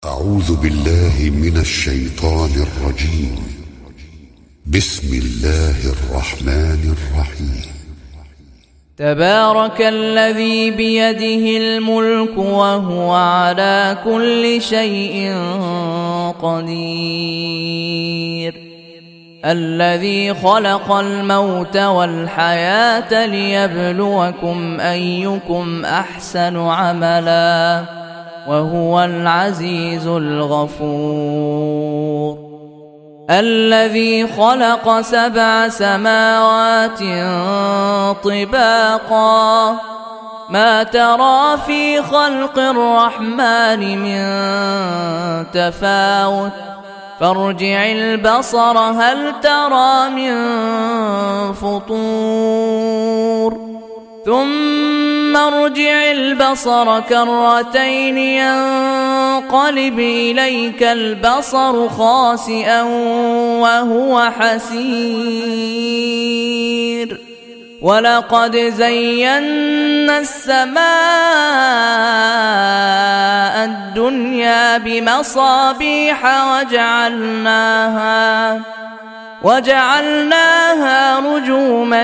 أعوذ بالله من الشيطان الرجيم. بسم الله الرحمن الرحيم. تبارك الذي بيده الملك وهو على كل شيء قدير. الذي خلق الموت والحياة ليبلوكم أيكم أحسن عملا وهو العزيز الغفور. الذي خلق 7 سماوات طباقا ما ترى في خلق الرحمن من تفاوت فارجع البصر هل ترى من فطور ثم ارجع البصر كرتين ينقلب إليك البصر خاسئا وهو حسير. ولقد زينا السماء الدنيا بمصابيح وجعلناها رجوما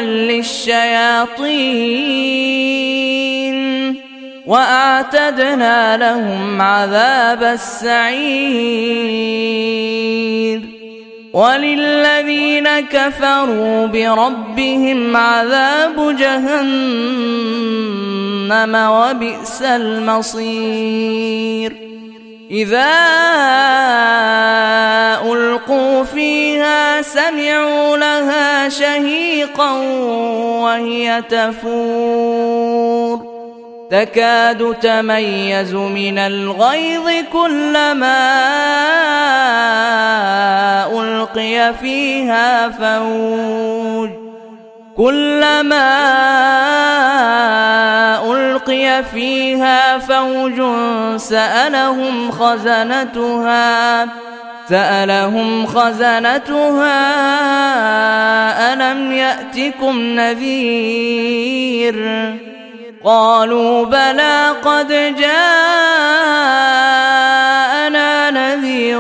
للشياطين وأعتدنا لهم عذاب السعير. وللذين كفروا بربهم عذاب جهنم وبئس المصير. إذا ألقوا فيها سمعوا لها شهيقا وهي تفور تكاد تميز من الغيظ كلما ألقي فيها فوج سألهم خزنتها ألم يأتكم نذير قالوا بلى قد جاءنا نذير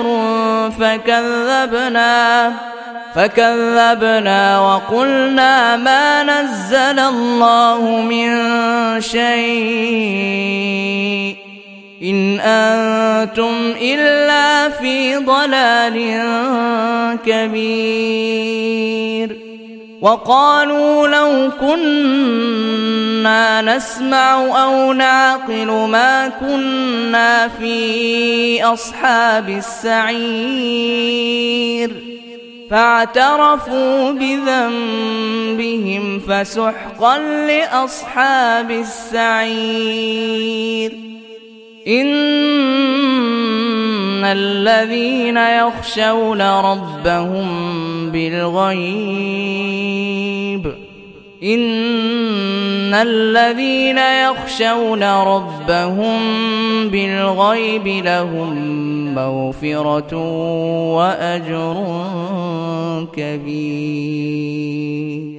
فكذبنا وقلنا ما نزل الله من شيء إن أنتم إلا في ضلال كبير. وقالوا لو كنا نسمع أو نعقل ما كنا في أصحاب السعير فاعترفوا بذنبهم فسحقا لأصحاب السعير. إن الذين يخشون ربهم بالغيب لهم مغفرة وأجر كبير.